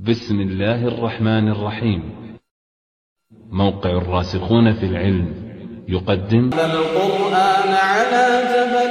بسم الله الرحمن الرحيم. موقع الراسخون في العلم يقدم القرآن على جبل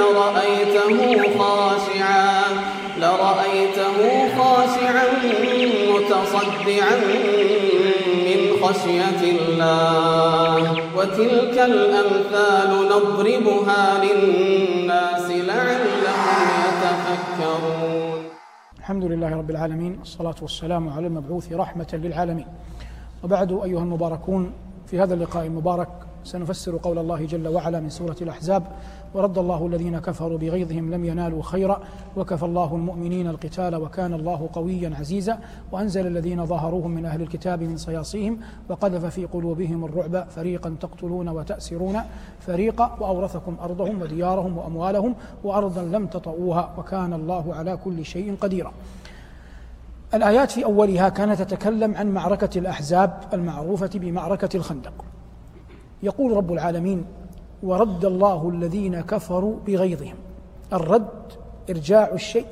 لرأيته خاشعا متصدعا من خشية الله. وتلك الأمثال نضربها للناس لعلهم يتفكرون. الحمد لله رب العالمين، الصلاة والسلام على المبعوث رحمة للعالمين. وبعد أيها المباركون، في هذا اللقاء المبارك سنفسر قول الله جل وعلا من سورة الأحزاب: ورد الله الذين كفروا بغيظهم لم ينالوا خيرا وكفى الله المؤمنين القتال وكان الله قويا عزيزا وأنزل الذين ظاهروهم من أهل الكتاب من صياصيهم وقذف في قلوبهم الرعب فريقا تقتلون وتأسرون فريقا وأورثكم أرضهم وديارهم وأموالهم وأرضا لم تطئوها وكان الله على كل شيء قديرا. الآيات في أولها كانت تتكلم عن معركة الأحزاب المعروفة بمعركة الخندق. يقول رب العالمين: ورد الله الذين كفروا بغيظهم. الرد إرجاع الشيء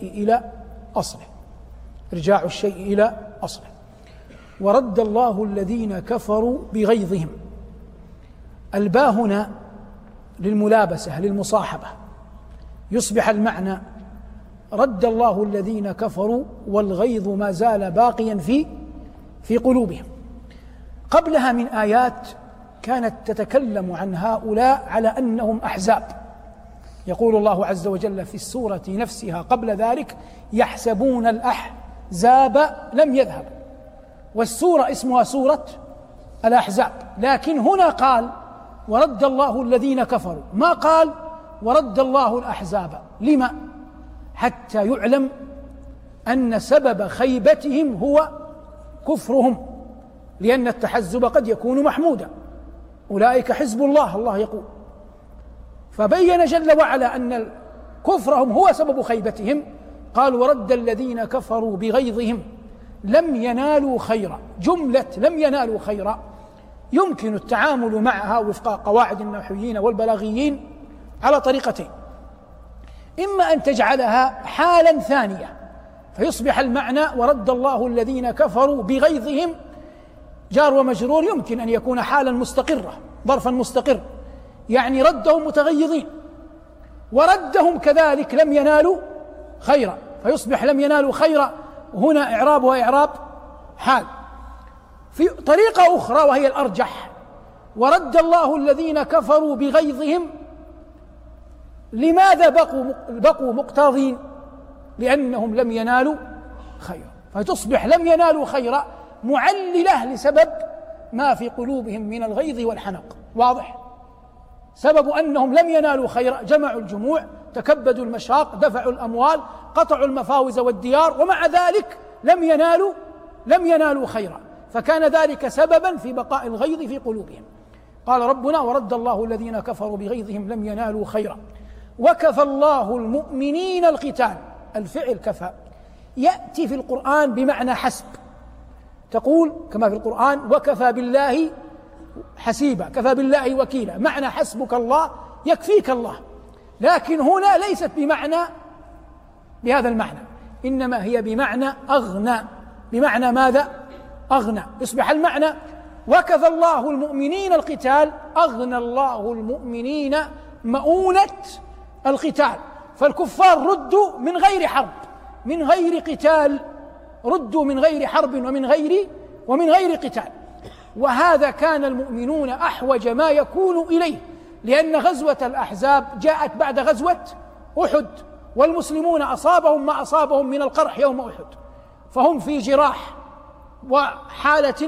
إلى أصله. ورد الله الذين كفروا بغيظهم. الباء هنا للملابسة للمصاحبة، يصبح المعنى رد الله الذين كفروا والغيظ ما زال باقيا في قلوبهم. قبلها من آيات كانت تتكلم عن هؤلاء على أنهم أحزاب. يقول الله عز وجل في السورة نفسها قبل ذلك: يحسبون الأحزاب لم يذهبوا. والسورة اسمها سورة الأحزاب، لكن هنا قال ورد الله الذين كفروا، ما قال ورد الله الأحزاب. لما؟ حتى يعلم أن سبب خيبتهم هو كفرهم، لأن التحزب قد يكون محمودا. أولئك حزب الله، الله يقول. فبين جل وعلا أن كفرهم هو سبب خيبتهم. قال ورد الذين كفروا بغيظهم لم ينالوا خيرا. جملة لم ينالوا خيرا يمكن التعامل معها وفق قواعد النحويين والبلاغيين على طريقتين: إما أن تجعلها حالا ثانية فيصبح المعنى ورد الله الذين كفروا بغيظهم جار ومجرور، يمكن أن يكون حالا مستقرة، ظرفا مستقر، يعني ردهم متغيظين، وردهم كذلك لم ينالوا خيرا، فيصبح لم ينالوا خيرا هنا إعرابها إعراب حال. في طريقة أخرى وهي الأرجح: ورد الله الذين كفروا بغيظهم. لماذا بقوا مقتاضين؟ لأنهم لم ينالوا خيرا، فتصبح لم ينالوا خيرا معللة لسبب ما في قلوبهم من الغيظ والحنق. واضح؟ سبب أنهم لم ينالوا خيرا: جمعوا الجموع، تكبدوا المشاق، دفعوا الأموال، قطعوا المفاوز والديار، ومع ذلك لم ينالوا خيرا، فكان ذلك سببا في بقاء الغيظ في قلوبهم. قال ربنا: ورد الله الذين كفروا بغيظهم لم ينالوا خيرا وكفى الله المؤمنين القتال. الفعل كفى يأتي في القرآن بمعنى حسب، تقول كما في القرآن: وكفى بالله حسيبا، كفى بالله وكيلا، معنى حسبك الله، يكفيك الله. لكن هنا ليست بهذا المعنى، إنما هي بمعنى أغنى. بمعنى ماذا؟ أغنى. يصبح المعنى وكفى الله المؤمنين القتال، أغنى الله المؤمنين مؤونة القتال. فالكفار ردوا من غير حرب، من غير قتال، ردوا من غير حرب ومن غير قتال. وهذا كان المؤمنون أحوج ما يكون إليه، لأن غزوة الأحزاب جاءت بعد غزوة أحد، والمسلمون أصابهم ما أصابهم من القرح يوم أحد، فهم في جراح وحالة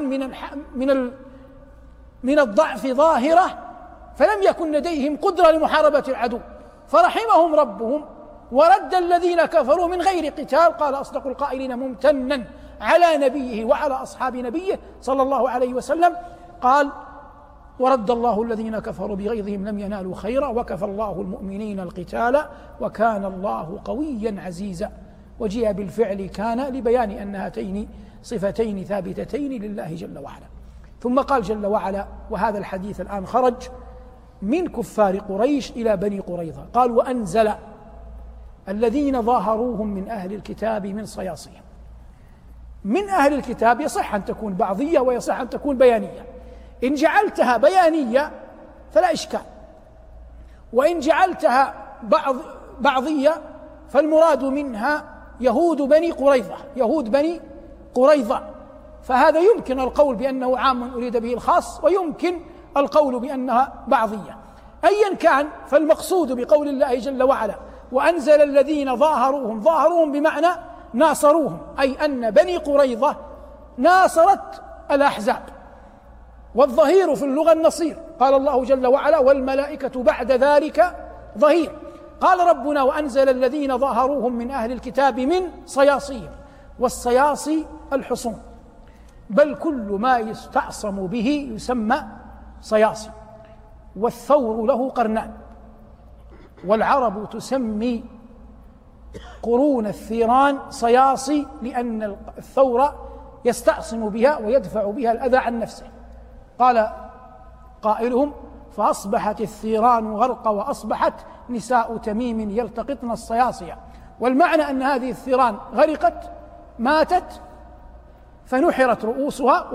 من الضعف ظاهرة، فلم يكن لديهم قدرة لمحاربة العدو، فرحمهم ربهم ورد الذين كفروا من غير قتال. قال أصدق القائلين ممتنا على نبيه وعلى أصحاب نبيه صلى الله عليه وسلم، قال: ورد الله الذين كفروا بغيظهم لم ينالوا خيرا وكفى الله المؤمنين القتال وكان الله قويا عزيزا. وجيء بالفعل كان لبيان أن هاتين صفتين ثابتتين لله جل وعلا. ثم قال جل وعلا، وهذا الحديث الآن خرج من كفار قريش إلى بني قريظة، قال: وأنزل الذين ظاهروهم من أهل الكتاب من صياصيهم. من أهل الكتاب يصح أن تكون بعضية ويصح أن تكون بيانية. إن جعلتها بيانية فلا إشكال، وإن جعلتها بعضية فالمراد منها يهود بني قريظة، فهذا يمكن القول بأنه عام أريد به الخاص، ويمكن القول بأنها بعضية. أيا كان، فالمقصود بقول الله جل وعلا وأنزل الذين ظاهروهم بمعنى ناصروهم، أي أن بني قريظة ناصرت الأحزاب، والظهير في اللغة النصير. قال الله جل وعلا والملائكة بعد ذلك ظهير. قال ربنا وأنزل الذين ظاهروهم من أهل الكتاب من صياصيهم، والصياصي الحصون، بل كل ما يستعصم به يسمى صياصي. والثور له قرنان، والعرب تسمي قرون الثيران صياصي لأن الثور يستعصم بها ويدفع بها الأذى عن نفسه. قال قائلهم فأصبحت الثيران غرق وأصبحت نساء تميم يلتقطن الصياصية، والمعنى أن هذه الثيران غرقت ماتت فنحرت رؤوسها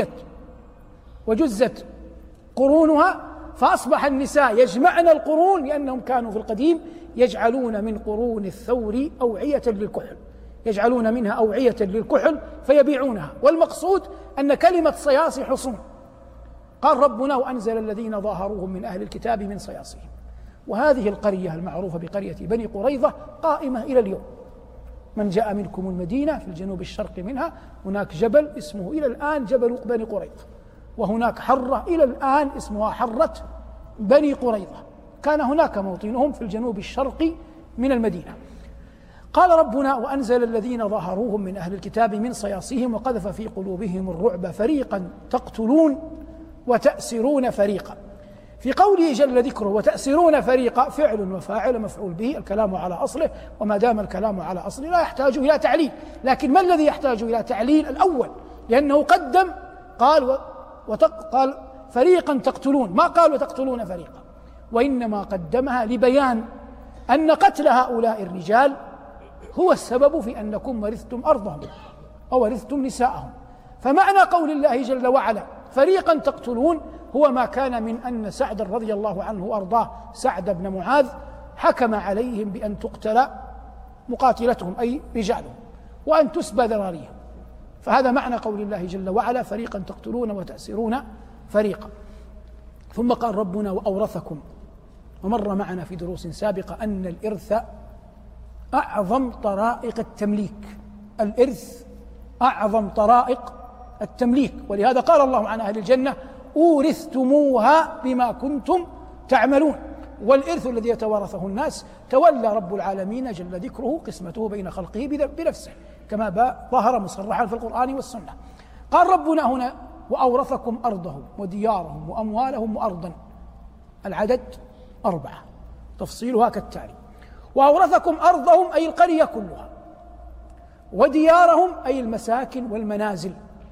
وجزت قرونها، فأصبح النساء يجمعن القرون، لأنهم كانوا في القديم يجعلون من قرون الثور أوعية للكحل، يجعلون منها أوعية للكحل فيبيعونها. والمقصود أن كلمة صياصي حصون. قال ربنا وأنزل الذين ظاهروهم من أهل الكتاب من صياصيهم. وهذه القرية المعروفة بقرية بني قريظة قائمة إلى اليوم. من جاء منكم المدينة في الجنوب الشرقي منها هناك جبل اسمه إلى الآن جبل بني قريظة، وهناك حرة إلى الآن اسمها حرة بني قريظة، كان هناك موطنهم في الجنوب الشرقي من المدينة. قال ربنا وأنزل الذين ظاهروهم من أهل الكتاب من صياصيهم وقذف في قلوبهم الرعب فريقا تقتلون وتأسرون فريقا. في قوله جل ذكره وتأسرون فريقا فعل وفاعل مفعول به، الكلام على أصله، وما دام الكلام على أصله لا يحتاج إلى تعليل. لكن ما الذي يحتاج إلى تعليل؟ الأول، لأنه قدم قال فريقا تقتلون، ما قال وتقتلون فريقا، وإنما قدمها لبيان أن قتل هؤلاء الرجال هو السبب في أنكم ورثتم أرضهم أو ورثتم نساءهم. فمعنى قول الله جل وعلا فريقا تقتلون هو ما كان من أن سعد رضي الله عنه وأرضاه سعد بن معاذ حكم عليهم بأن تقتل مقاتلتهم أي رجالهم وأن تسبى ذراريهم. فهذا معنى قول الله جل وعلا فريقا تقتلون وتأسرون فريقا. ثم قال ربنا وأورثكم، ومر معنا في دروس سابقة أن الإرث أعظم طرائق التمليك، الإرث أعظم طرائق التمليك، ولهذا قال الله عن أهل الجنة أورثتموها بما كنتم تعملون. والإرث الذي يتوارثه الناس تولى رب العالمين جل ذكره قسمته بين خلقه بنفسه كما ظهر مصرحا في القرآن والسنة. قال ربنا هنا وأورثكم أرضهم وديارهم وأموالهم وأرضا، العدد 4، تفصيلها كالتالي: وأورثكم أرضهم أي القرية كلها، وديارهم أي المساكن والمنازل،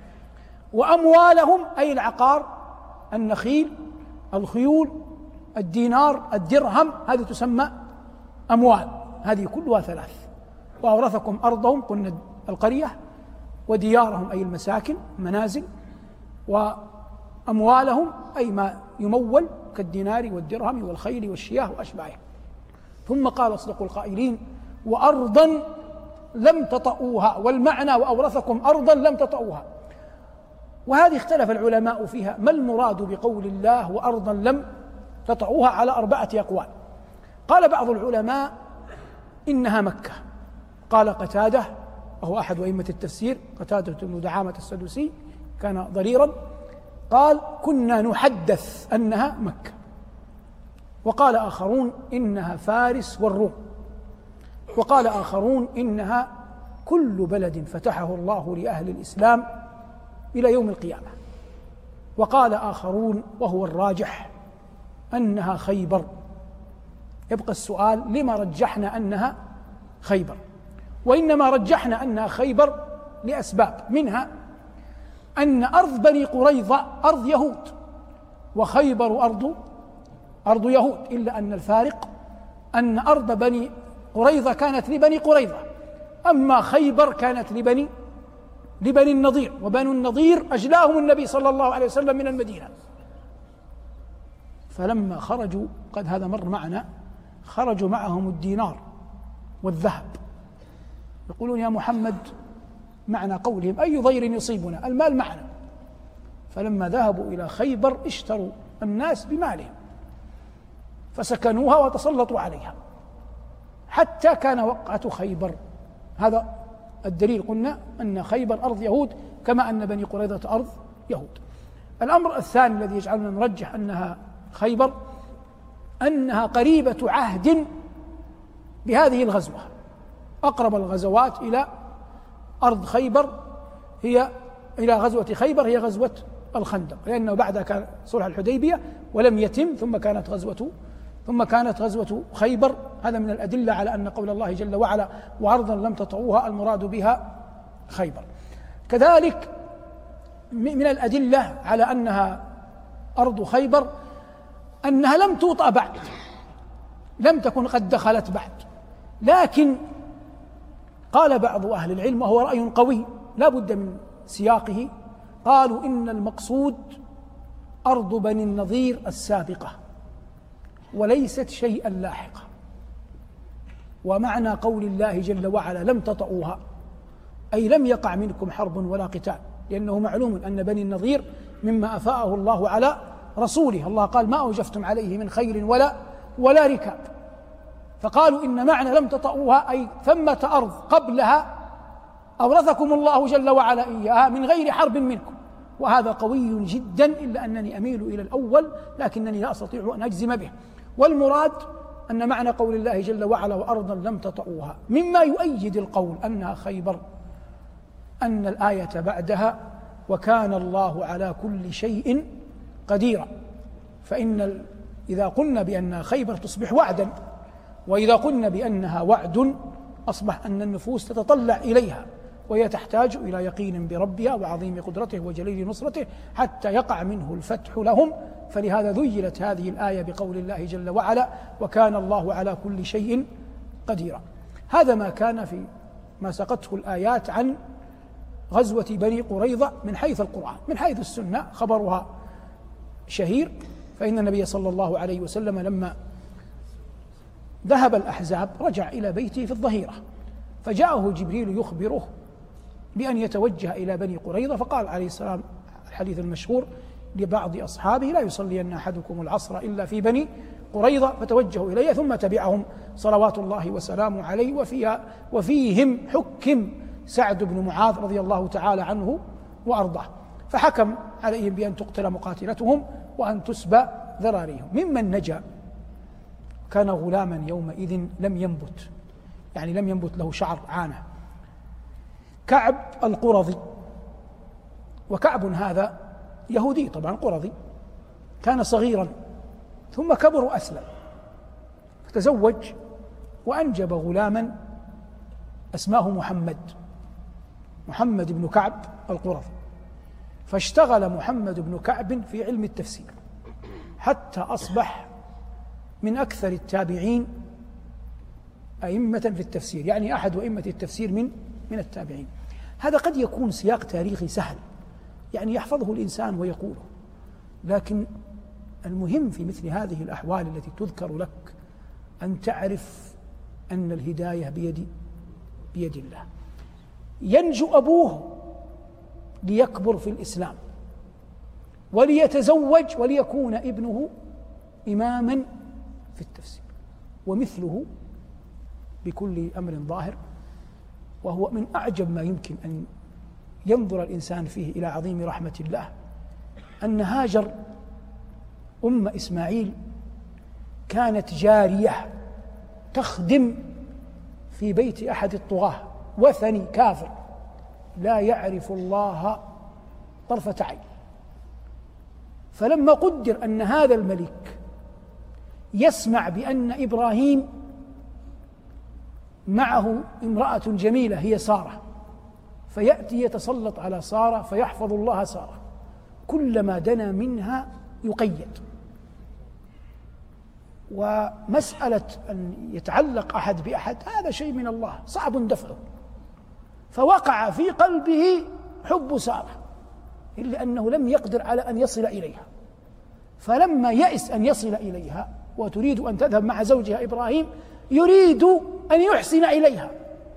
وأموالهم أي العقار، النخيل، الخيول، الدينار، الدرهم، هذه تسمى أموال، هذه كلها 3. وأورثكم أرضهم قلنا القرية، وديارهم أي المساكن منازل، وأموالهم أي ما يمول كالدينار والدرهم والخيل والشياه وأشباهه. ثم قال أصدق القائلين وأرضا لم تطئوها، والمعنى وأورثكم أرضا لم تطئوها. وهذه اختلف العلماء فيها ما المراد بقول الله وأرضا لم تطئوها على 4 أقوال. قال بعض العلماء إنها مكة، قال قتادة وهو أحد أئمة التفسير، قتادة بن دعامة السدوسي كان ضريرا، قال كنا نحدث أنها مكة. وقال آخرون إنها فارس والروم، وقال آخرون إنها كل بلد فتحه الله لأهل الإسلام إلى يوم القيامة. وقال آخرون وهو الراجح أنها خيبر. يبقى السؤال لما رجحنا أنها خيبر؟ وإنما رجحنا أنها خيبر لأسباب، منها أن أرض بني قريظة أرض يهود، وخيبر أرض يهود، إلا أن الفارق أن أرض بني قريظة كانت لبني قريظة، أما خيبر كانت لبني النضير، وبنو النضير أجلاهم النبي صلى الله عليه وسلم من المدينة. فلما خرجوا، قد هذا مر معنا، خرجوا معهم الدينار والذهب، يقولون يا محمد، معنى قولهم أي ضير يصيبنا، المال معنا. فلما ذهبوا إلى خيبر اشتروا الناس بمالهم فسكنوها وتسلطوا عليها حتى كان وقعة خيبر. هذا الدليل، قلنا أن خيبر أرض يهود كما أن بني قريظة أرض يهود. الأمر الثاني الذي يجعلنا نرجح أنها خيبر أنها قريبة عهد بهذه الغزوة. أقرب الغزوات إلى أرض خيبر إلى غزوة خيبر هي غزوة الخندق، لأنه بعدها كان صلح الحديبية ولم يتم، ثم كانت غزوة خيبر. هذا من الأدلة على أن قول الله جل وعلا وأرضا لم تطئوها المراد بها خيبر. كذلك من الأدلة على أنها أرض خيبر أنها لم توطأ بعد، لم تكن قد دخلت بعد. لكن قال بعض أهل العلم، وهو رأي قوي لا بد من سياقه، قالوا إن المقصود أرض بني النضير السابقة وليست شيئا لاحقا. ومعنى قول الله جل وعلا لم تطئوها أي لم يقع منكم حرب ولا قتال، لأنه معلوم أن بني النضير مما أفاءه الله على رسوله، الله قال ما أوجفتم عليه من خيل ولا ركاب. فقالوا إن معنى لم تطئوها أي ثمة أرض قبلها أورثكم الله جل وعلا إياها من غير حرب منكم. وهذا قوي جدا، إلا أنني أميل إلى الأول لكنني لا أستطيع أن أجزم به. والمراد أن معنى قول الله جل وعلا وأرضا لم تطئوها مما يؤيد القول أنها خيبر أن الآية بعدها وكان الله على كل شيء قديرا. فإن إذا قلنا بأن خيبر تصبح وعدا، وإذا قلنا بأنها وعد أصبح أن النفوس تتطلع إليها، وهي تحتاج إلى يقين بربها وعظيم قدرته وجليل نصرته حتى يقع منه الفتح لهم. فلهذا ذيلت هذه الآية بقول الله جل وعلا وكان الله على كل شيء قديرا. هذا ما كان في ما سقته الآيات عن غزوة بني قريظة من حيث القرآن. من حيث السنة خبرها شهير، فإن النبي صلى الله عليه وسلم لما ذهب الأحزاب رجع إلى بيته في الظهيرة، فجاءه جبريل يخبره بأن يتوجه إلى بني قريظة، فقال عليه السلام الحديث المشهور لبعض أصحابه لا يصلين أحدكم العصر إلا في بني قريظة، فتوجهوا إليه ثم تبعهم صلوات الله وسلامه عليه. وفيهم حكم سعد بن معاذ رضي الله تعالى عنه وأرضاه، فحكم عليهم بأن تقتل مقاتلتهم وأن تسبى ذراريهم. ممن نجا كان غلاما يومئذ لم ينبت، يعني لم ينبت له شعر عانة، كعب القرظي. وكعب هذا يهودي طبعا قرظي، كان صغيرا ثم كبر وأسلم، فتزوج وأنجب غلاما اسماه محمد بن كعب القرظي. فاشتغل محمد بن كعب في علم التفسير حتى أصبح من أكثر التابعين أئمة في التفسير، يعني أحد أئمة التفسير من التابعين. هذا قد يكون سياق تاريخي سهل يعني يحفظه الإنسان ويقوله، لكن المهم في مثل هذه الأحوال التي تذكر لك أن تعرف أن الهداية بيد الله. ينجو أبوه ليكبر في الإسلام وليتزوج وليكون ابنه إماما في التفسير، ومثله بكل أمر ظاهر. وهو من أعجب ما يمكن أن ينظر الإنسان فيه إلى عظيم رحمة الله أن هاجر أم إسماعيل كانت جارية تخدم في بيت أحد الطغاة وثني كافر لا يعرف الله طرفة عين. فلما قدر أن هذا الملك يسمع بأن إبراهيم معه امرأة جميلة هي سارة، فيأتي يتسلط على سارة فيحفظ الله سارة، كلما دنا منها يقيد. ومسألة أن يتعلق أحد بأحد هذا شيء من الله صعب دفعه، فوقع في قلبه حب سارة، إلا أنه لم يقدر على أن يصل إليها، فلما يئس أن يصل إليها وتريد أن تذهب مع زوجها إبراهيم يريد أن يحسن إليها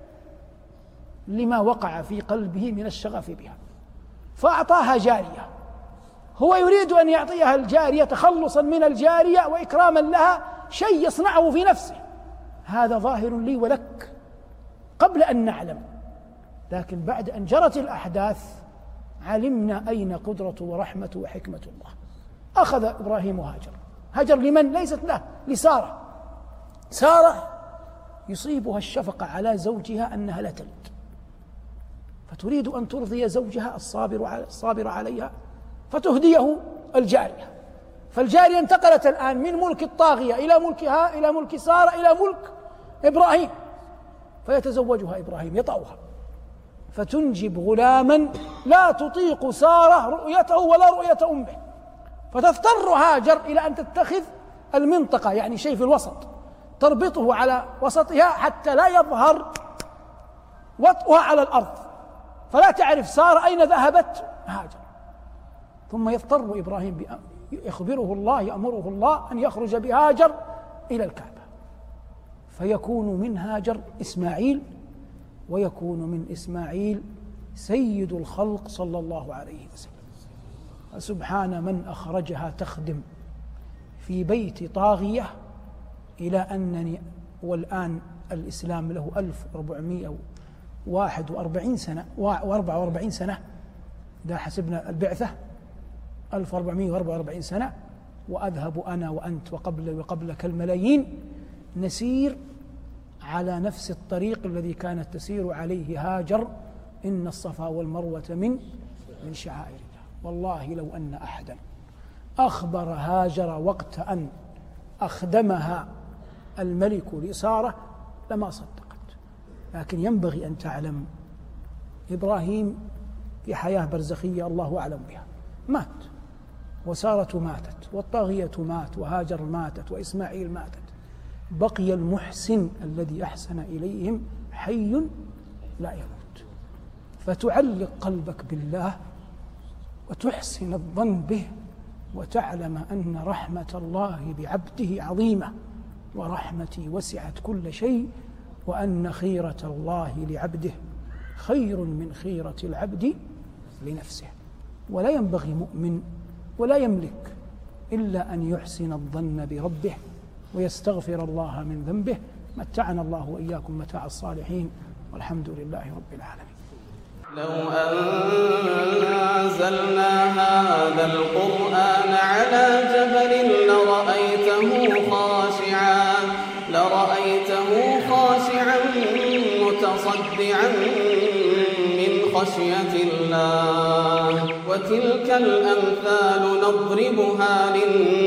لما وقع في قلبه من الشغف بها، فأعطاها جارية. هو يريد أن يعطيها الجارية تخلصا من الجارية وإكراما لها، شيء يصنعه في نفسه، هذا ظاهر لي ولك قبل أن نعلم، لكن بعد أن جرت الأحداث علمنا أين قدرة ورحمة وحكمة الله. أخذ إبراهيم هاجر. هاجر لمن؟ ليست له، لسارة. سارة يصيبها الشفقة على زوجها أنها لا تلد، فتريد أن ترضي زوجها الصابر عليها فتهديه الجارية، فالجارية انتقلت الآن من ملك الطاغية إلى ملكها، إلى ملك سارة، إلى ملك إبراهيم، فيتزوجها إبراهيم يطأها، فتنجب غلاما لا تطيق سارة رؤيته ولا رؤية أمه، فتضطر هاجر إلى أن تتخذ المنطقة، يعني شيء في الوسط، تربطه على وسطها حتى لا يظهر وطئها على الأرض، فلا تعرف سارة أين ذهبت هاجر. ثم يضطر إبراهيم يأمره الله أن يخرج بهاجر إلى الكعبة، فيكون من هاجر إسماعيل، ويكون من إسماعيل سيد الخلق صلى الله عليه وسلم. فسبحان من أخرجها تخدم في بيت طاغية، إلى أنني والآن الإسلام له 1441 سنة و44 سنة، إذا حسبنا البعثة 1444 سنة، وأذهب أنا وأنت وقبلك الملايين نسير على نفس الطريق الذي كانت تسير عليه هاجر. إن الصفا والمروة من شعائر الله. والله لو أن أحدا أخبر هاجر وقت أن أخدمها الملك لسارة لما صدقت، لكن ينبغي أن تعلم إبراهيم في حياة برزخية الله أعلم بها، مات، وسارة ماتت، والطاغية مات، وهاجر ماتت، وإسماعيل ماتت، بقي المحسن الذي أحسن إليهم حي لا يموت. فتعلق قلبك بالله وتحسن الظن به، وتعلم أن رحمة الله بعبده عظيمة، ورحمتي وسعت كل شيء، وأن خيرة الله لعبده خير من خيرة العبد لنفسه. ولا ينبغي مؤمن ولا يملك إلا أن يحسن الظن بربه ويستغفر الله من ذنبه. متعنا الله وإياكم متاع الصالحين، والحمد لله رب العالمين. لو أنزلنا هذا القرآن على جبل لرأيته خاشعا متصدعا من خشية الله. وتلك الأمثال نضربها للناس